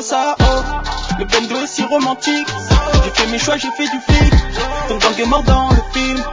pas ça, oh. Le bendo est si romantique. J'ai fait mes choix, j'ai fait du flic. Ton gang est mort dans le film.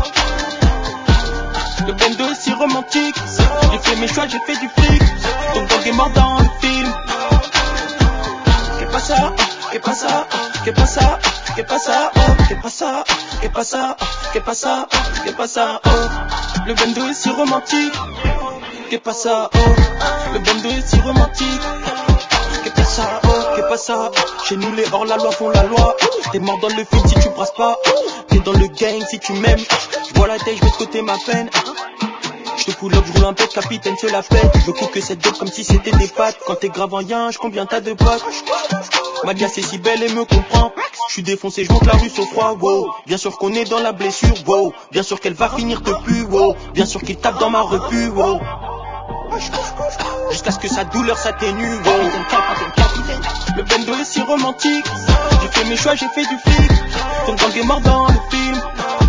Le bendo est si romantique. J'ai fait mes choix, j'ai fait du flic. Ton gang est mort dans le film. Qu'est pas ça, qu'est pas ça, qu'est pas ça, qu'est pas ça, oh. Qu'est pas ça, qu'est pas ça, qu'est pas ça, qu'est pas ça, oh. Le bendo est si romantique. Qu'est pas ça, oh. Le bendo est si romantique. Qu'est pas ça, oh. Qu'est pas ça. Chez nous les hors la loi font la loi. T'es mort dans le film si tu brasses pas. T'es dans le gang si tu m'aimes. J'vois la tête, j'mets de côté ma peine. J'te pull up, j'roule un pet, capitaine se la pète. Je coupe que cette dope comme si c'était des pattes. Quand t'es grave en yinche, combien t'as de potes? Madia c'est si belle et me comprend. J'suis défoncé, j'monte la rue sur froid, wow. Bien sûr qu'on est dans la blessure, wow. Bien sûr qu'elle va finir te pu, wow. Bien sûr qu'il tape dans ma repu, wow. Jusqu'à ce que sa douleur s'atténue, wow. Le bendo est si romantique. J'ai fait mes choix, j'ai fait du flic. Ton gang est mort dans le film.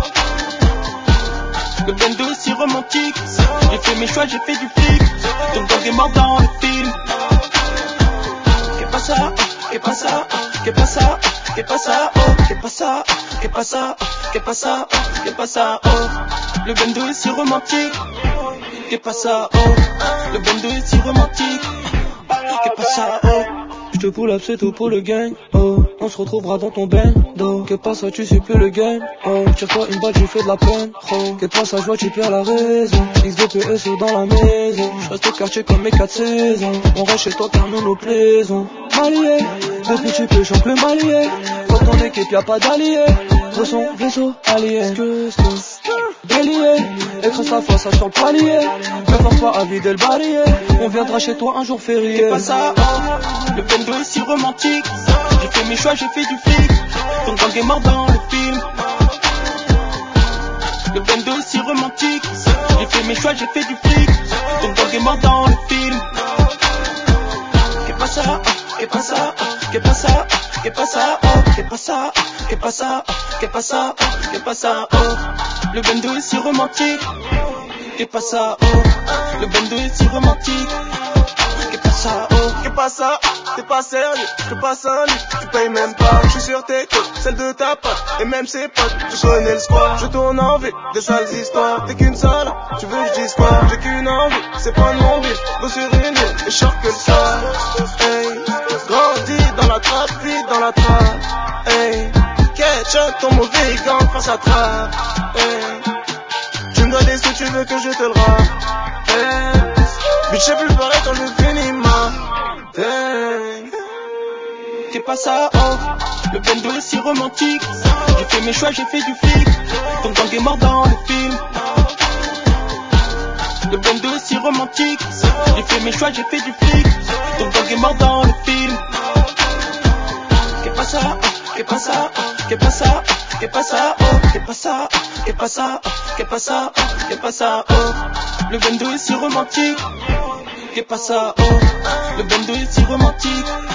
Le bendo est si romantique. J'ai fait mes choix, j'ai fait du flic. Ton gang est mort dans le film. Qu'est pas ça, qu'est pas ça, qu'est pas ça, qu'est pas ça, oh. Qu'est pas ça, qu'est pas ça, qu'est pas ça, qu'est pas ça, oh. Le bendo est si romantique. Qu'est pas ça, oh. Le bendo est si romantique. Qu'est pas ça, oh. J'te pull up, c'est tout pour le gang, oh. On se retrouvera dans ton bendo. Qu'est pas ça, tu sais plus le game, oh. Tire-toi une balle, tu fais de la peine, oh. Qu'est pas ça, je vois, tu perds la raison. XDPS dans la maison. J'reste au quartier comme mes 4 saisons. On reste chez toi car nous nous plaisons. Malier, depuis tu peux chanter le malier. Dans ton équipe y'a pas d'alliés. De son vaisseau allié. Délié, écrase ta face sur le palier. Ne force pas à vider le barillet. On viendra chez toi un jour férié. Qu'est pas ça, oh. Le bendo est si romantique. J'ai fait mes choix, j'ai fait du flic. Ton gang est mort dans le film. Le bendo est si romantique. J'ai fait mes choix, j'ai fait du flic. Ton gang est mort dans le film. Qu'est pas ça, qu'est pas ça, qu'est pas ça, qu'est pas ça, oh. Qu'est pas ça, qu'est pas ça, qu'est pas ça, qu'est pas ça, oh. Le bendo est si romantique. Qu'est pas ça, oh. Le bendo est si romantique. Qu'est pas ça, oh. Qu'est pas ça, t'es pas sérieux, je passe un lit, tu payes même pas, je suis sur tes côtes, celle de ta pote, et même ses potes, tu connais le squat, je tourne en ville, des sales histoires, t'es qu'une seule, tu veux que je dise quoi, j'ai qu'une envie, c'est pas de mon bif, go sur une île, et short que le soir, hey, grandis dans la trappe, vite dans la trappe, hey, ketchup, ton mauvais gang, face à trappe, hey, tu me dois des sous, tu veux que je te le rende, hey, bitch, j'ai plus pareil quand je finis ma thing. Qu'est pas ça, oh. Le bendo est si romantique. J'ai fait mes choix, j'ai fait du flic. Ton gang est mort dans le film. Le bendo est si romantique. J'ai fait mes choix, j'ai fait du flic. Ton gang est mort dans le film. Qu'est pas ça, qu'est pas ça, qu'est pas ça, qu'est pas ça, oh. Qu'est pas ça, qu'est pas ça, qu'est pas ça, qu'est pas ça, oh. Le bendo est si romantique. Qu'est pas ça, oh. Le bendo est si romantique.